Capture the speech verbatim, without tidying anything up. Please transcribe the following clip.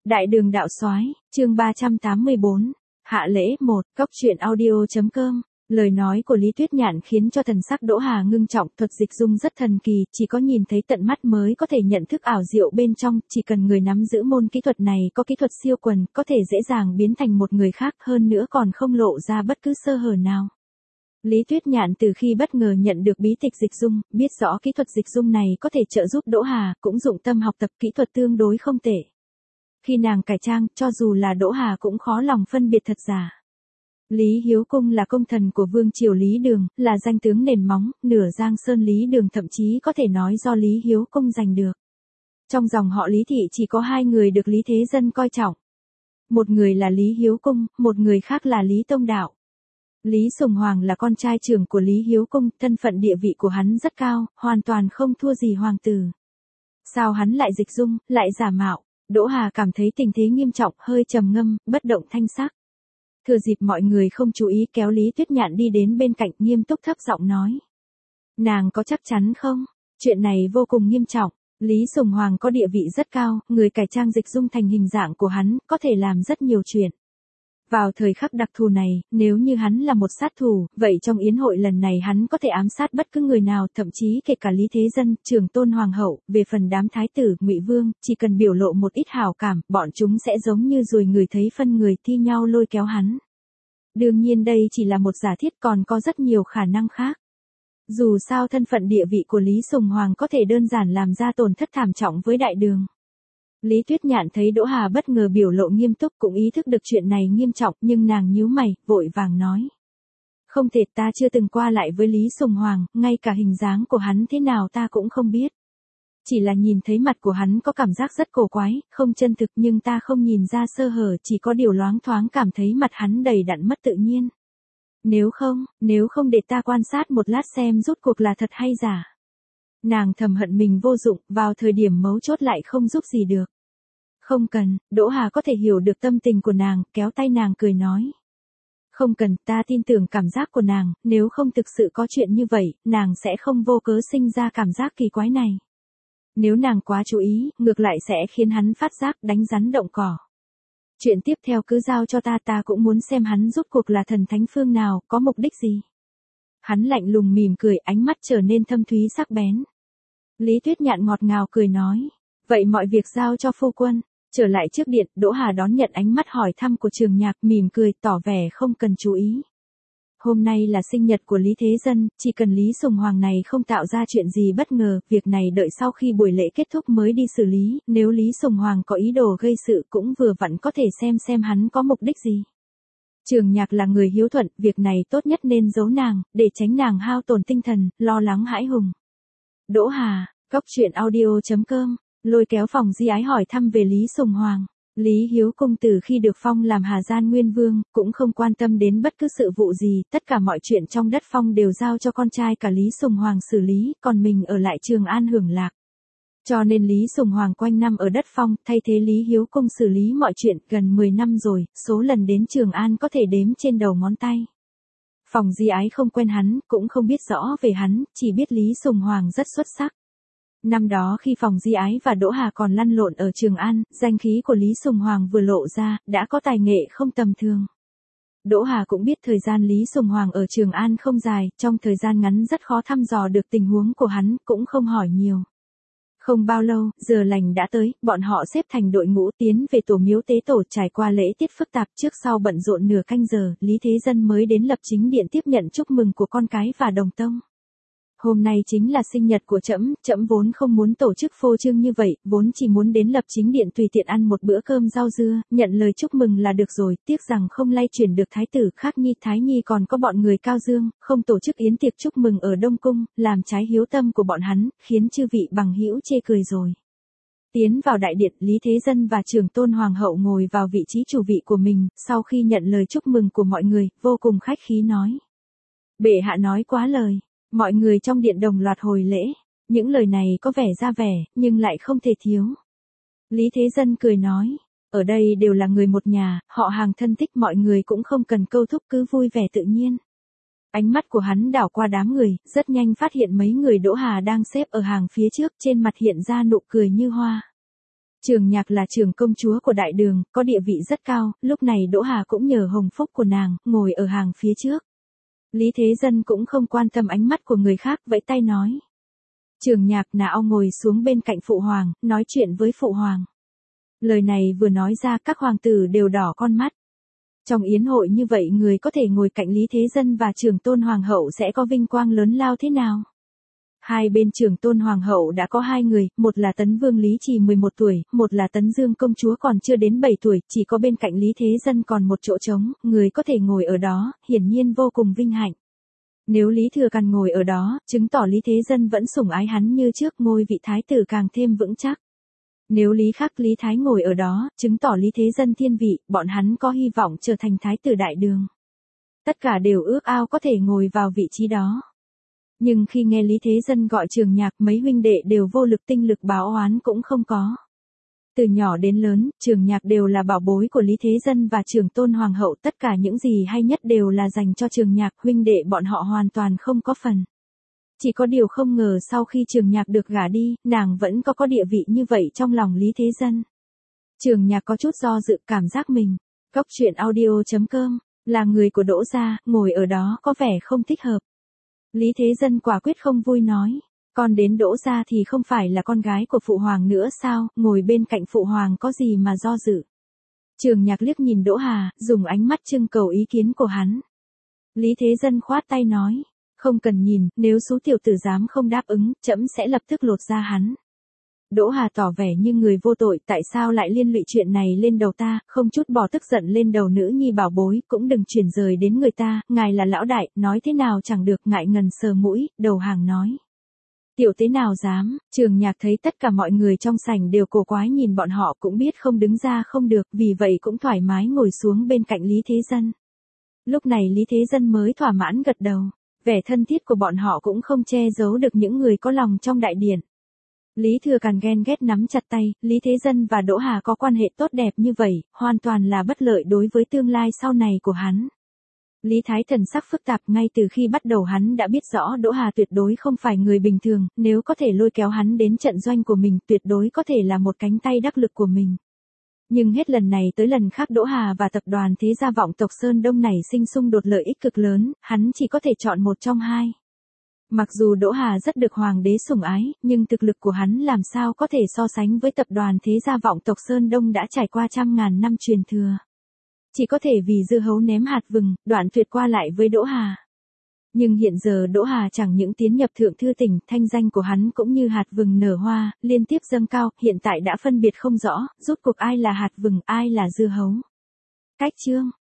Đại đường đạo soái, chương ba trăm tám mươi bốn, hạ lễ một, cốc truyện audio.com. Lời nói của Lý Tuyết Nhạn khiến cho thần sắc Đỗ Hà ngưng trọng, thuật dịch dung rất thần kỳ, chỉ có nhìn thấy tận mắt mới có thể nhận thức ảo diệu bên trong, chỉ cần người nắm giữ môn kỹ thuật này có kỹ thuật siêu quần, có thể dễ dàng biến thành một người khác, hơn nữa còn không lộ ra bất cứ sơ hở nào. Lý Tuyết Nhạn từ khi bất ngờ nhận được bí tịch dịch dung, biết rõ kỹ thuật dịch dung này có thể trợ giúp Đỗ Hà, cũng dụng tâm học tập kỹ thuật tương đối không tệ. Khi nàng cải trang, cho dù là Đỗ Hà cũng khó lòng phân biệt thật giả. Lý Hiếu Cung là công thần của Vương triều Lý Đường, là danh tướng nền móng, nửa Giang Sơn Lý Đường thậm chí có thể nói do Lý Hiếu Cung giành được. Trong dòng họ Lý Thị chỉ có hai người được Lý Thế Dân coi trọng. Một người là Lý Hiếu Cung, một người khác là Lý Tông Đạo. Lý Sùng Hoàng là con trai trưởng của Lý Hiếu Cung, thân phận địa vị của hắn rất cao, hoàn toàn không thua gì hoàng tử. Sao hắn lại dịch dung, lại giả mạo? Đỗ Hà cảm thấy tình thế nghiêm trọng, hơi trầm ngâm, bất động thanh sắc. Thừa dịp mọi người không chú ý kéo Lý Tuyết Nhạn đi đến bên cạnh, nghiêm túc thấp giọng nói. Nàng có chắc chắn không? Chuyện này vô cùng nghiêm trọng. Lý Sùng Hoàng có địa vị rất cao, người cải trang dịch dung thành hình dạng của hắn, có thể làm rất nhiều chuyện. Vào thời khắc đặc thù này, nếu như hắn là một sát thủ, vậy trong yến hội lần này hắn có thể ám sát bất cứ người nào, thậm chí kể cả Lý Thế Dân, Trường Tôn Hoàng hậu, về phần đám thái tử, Ngụy Vương, chỉ cần biểu lộ một ít hảo cảm, bọn chúng sẽ giống như ruồi người thấy phân người thi nhau lôi kéo hắn. Đương nhiên đây chỉ là một giả thiết, còn có rất nhiều khả năng khác. Dù sao thân phận địa vị của Lý Sùng Hoàng có thể đơn giản làm ra tổn thất thảm trọng với đại đường. Lý Tuyết Nhạn thấy Đỗ Hà bất ngờ biểu lộ nghiêm túc, cũng ý thức được chuyện này nghiêm trọng, nhưng nàng nhíu mày, vội vàng nói. Không thể, ta chưa từng qua lại với Lý Sùng Hoàng, ngay cả hình dáng của hắn thế nào ta cũng không biết. Chỉ là nhìn thấy mặt của hắn có cảm giác rất cổ quái, không chân thực, nhưng ta không nhìn ra sơ hở, chỉ có điều loáng thoáng cảm thấy mặt hắn đầy đặn mất tự nhiên. Nếu không, nếu không để ta quan sát một lát xem rốt cuộc là thật hay giả. Nàng thầm hận mình vô dụng, vào thời điểm mấu chốt lại không giúp gì được. Không cần, Đỗ Hà có thể hiểu được tâm tình của nàng, kéo tay nàng cười nói. Không cần, ta tin tưởng cảm giác của nàng, nếu không thực sự có chuyện như vậy, nàng sẽ không vô cớ sinh ra cảm giác kỳ quái này. Nếu nàng quá chú ý, ngược lại sẽ khiến hắn phát giác đánh rắn động cỏ. Chuyện tiếp theo cứ giao cho ta, ta cũng muốn xem hắn rốt cuộc là thần thánh phương nào, có mục đích gì. Hắn lạnh lùng mỉm cười, ánh mắt trở nên thâm thúy sắc bén. Lý Tuyết Nhạn ngọt ngào cười nói, vậy mọi việc giao cho phu quân. Trở lại trước điện, Đỗ Hà đón nhận ánh mắt hỏi thăm của Trường Nhạc, mỉm cười, tỏ vẻ không cần chú ý. Hôm nay là sinh nhật của Lý Thế Dân, chỉ cần Lý Sùng Hoàng này không tạo ra chuyện gì bất ngờ, việc này đợi sau khi buổi lễ kết thúc mới đi xử lý, nếu Lý Sùng Hoàng có ý đồ gây sự cũng vừa vặn có thể xem xem hắn có mục đích gì. Trường Nhạc là người hiếu thuận, việc này tốt nhất nên giấu nàng, để tránh nàng hao tổn tinh thần, lo lắng hãi hùng. Đỗ Hà, cốc truyện audio.com. Lôi kéo Phòng Di Ái hỏi thăm về Lý Sùng Hoàng. Lý Hiếu Cung từ khi được phong làm Hà Gian Nguyên Vương, cũng không quan tâm đến bất cứ sự vụ gì, tất cả mọi chuyện trong đất phong đều giao cho con trai cả Lý Sùng Hoàng xử lý, còn mình ở lại Trường An hưởng lạc. Cho nên Lý Sùng Hoàng quanh năm ở đất phong, thay thế Lý Hiếu Cung xử lý mọi chuyện, gần mười năm rồi, số lần đến Trường An có thể đếm trên đầu ngón tay. Phòng Di Ái không quen hắn, cũng không biết rõ về hắn, chỉ biết Lý Sùng Hoàng rất xuất sắc. Năm đó khi Phòng Di Ái và Đỗ Hà còn lăn lộn ở Trường An, danh khí của Lý Sùng Hoàng vừa lộ ra, đã có tài nghệ không tầm thường. Đỗ Hà cũng biết thời gian Lý Sùng Hoàng ở Trường An không dài, trong thời gian ngắn rất khó thăm dò được tình huống của hắn, cũng không hỏi nhiều. Không bao lâu, giờ lành đã tới, bọn họ xếp thành đội ngũ tiến về tổ miếu tế tổ, trải qua lễ tiết phức tạp, trước sau bận rộn nửa canh giờ, Lý Thế Dân mới đến Lập Chính Điện tiếp nhận chúc mừng của con cái và đồng tông. Hôm nay chính là sinh nhật của trẫm, trẫm vốn không muốn tổ chức phô trương như vậy, vốn chỉ muốn đến Lập Chính Điện tùy tiện ăn một bữa cơm rau dưa, nhận lời chúc mừng là được rồi, tiếc rằng không lay chuyển được thái tử Khác Nhi, Thái Nhi còn có bọn người Cao Dương, không tổ chức yến tiệc chúc mừng ở Đông Cung, làm trái hiếu tâm của bọn hắn, khiến chư vị bằng hữu chê cười rồi. Tiến vào đại điện, Lý Thế Dân và Trường Tôn Hoàng hậu ngồi vào vị trí chủ vị của mình, sau khi nhận lời chúc mừng của mọi người, vô cùng khách khí nói. Bệ hạ nói quá lời. Mọi người trong điện đồng loạt hồi lễ, những lời này có vẻ ra vẻ, nhưng lại không thể thiếu. Lý Thế Dân cười nói, ở đây đều là người một nhà, họ hàng thân thích, mọi người cũng không cần câu thúc, cứ vui vẻ tự nhiên. Ánh mắt của hắn đảo qua đám người, rất nhanh phát hiện mấy người Đỗ Hà đang xếp ở hàng phía trước, trên mặt hiện ra nụ cười như hoa. Trường Nhạc là trưởng công chúa của đại đường, có địa vị rất cao, lúc này Đỗ Hà cũng nhờ hồng phúc của nàng, ngồi ở hàng phía trước. Lý Thế Dân cũng không quan tâm ánh mắt của người khác, vẫy tay nói. Trường Nhạc nào ngồi xuống bên cạnh phụ hoàng, nói chuyện với phụ hoàng. Lời này vừa nói ra các hoàng tử đều đỏ con mắt. Trong yến hội như vậy người có thể ngồi cạnh Lý Thế Dân và Trường Tôn Hoàng hậu sẽ có vinh quang lớn lao thế nào? Hai bên Trường Tôn Hoàng hậu đã có hai người, một là Tấn Vương Lý Trì mười một tuổi, một là Tấn Dương công chúa còn chưa đến bảy tuổi, chỉ có bên cạnh Lý Thế Dân còn một chỗ trống, người có thể ngồi ở đó, hiển nhiên vô cùng vinh hạnh. Nếu Lý Thừa Càn ngồi ở đó, chứng tỏ Lý Thế Dân vẫn sủng ái hắn như trước, ngôi vị thái tử càng thêm vững chắc. Nếu Lý Khắc Lý Thái ngồi ở đó, chứng tỏ Lý Thế Dân thiên vị, bọn hắn có hy vọng trở thành thái tử đại đường. Tất cả đều ước ao có thể ngồi vào vị trí đó. Nhưng khi nghe Lý Thế Dân gọi Trường Nhạc, mấy huynh đệ đều vô lực, tinh lực báo oán cũng không có. Từ nhỏ đến lớn, Trường Nhạc đều là bảo bối của Lý Thế Dân và Trường Tôn Hoàng hậu, tất cả những gì hay nhất đều là dành cho Trường Nhạc, huynh đệ bọn họ hoàn toàn không có phần. Chỉ có điều không ngờ sau khi Trường Nhạc được gả đi, nàng vẫn có có địa vị như vậy trong lòng Lý Thế Dân. Trường Nhạc có chút do dự, cảm giác mình, Cốc truyện audio chấm com, là người của Đỗ gia, ngồi ở đó có vẻ không thích hợp. Lý Thế Dân quả quyết không vui nói, con đến Đỗ gia thì không phải là con gái của phụ hoàng nữa sao, ngồi bên cạnh phụ hoàng có gì mà do dự. Trường Nhạc liếc nhìn Đỗ Hà, dùng ánh mắt trưng cầu ý kiến của hắn. Lý Thế Dân khoát tay nói, không cần nhìn, nếu số tiểu tử dám không đáp ứng, trẫm sẽ lập tức lột ra hắn. Đỗ Hà tỏ vẻ như người vô tội, tại sao lại liên lụy chuyện này lên đầu ta, không chút bỏ tức giận lên đầu nữ nhi bảo bối, cũng đừng chuyển rời đến người ta, ngài là lão đại, nói thế nào chẳng được, ngại ngần sờ mũi, đầu hàng nói. Tiểu tế nào dám, Trường Nhạc thấy tất cả mọi người trong sảnh đều cổ quái nhìn bọn họ, cũng biết không đứng ra không được, vì vậy cũng thoải mái ngồi xuống bên cạnh Lý Thế Dân. Lúc này Lý Thế Dân mới thỏa mãn gật đầu, vẻ thân thiết của bọn họ cũng không che giấu được những người có lòng trong đại điện. Lý Thừa Càn ghen ghét nắm chặt tay, Lý Thế Dân và Đỗ Hà có quan hệ tốt đẹp như vậy, hoàn toàn là bất lợi đối với tương lai sau này của hắn. Lý Thái thần sắc phức tạp, ngay từ khi bắt đầu hắn đã biết rõ Đỗ Hà tuyệt đối không phải người bình thường, nếu có thể lôi kéo hắn đến trận doanh của mình, tuyệt đối có thể là một cánh tay đắc lực của mình. Nhưng hết lần này tới lần khác Đỗ Hà và tập đoàn Thế gia vọng tộc Sơn Đông này sinh xung đột lợi ích cực lớn, hắn chỉ có thể chọn một trong hai. Mặc dù Đỗ Hà rất được hoàng đế sủng ái, nhưng thực lực của hắn làm sao có thể so sánh với tập đoàn Thế gia vọng tộc Sơn Đông đã trải qua trăm ngàn năm truyền thừa. Chỉ có thể vì dưa hấu ném hạt vừng, đoạn tuyệt qua lại với Đỗ Hà. Nhưng hiện giờ Đỗ Hà chẳng những tiến nhập thượng thư tỉnh, thanh danh của hắn cũng như hạt vừng nở hoa, liên tiếp dâng cao, hiện tại đã phân biệt không rõ, rốt cuộc ai là hạt vừng, ai là dưa hấu. Cách chương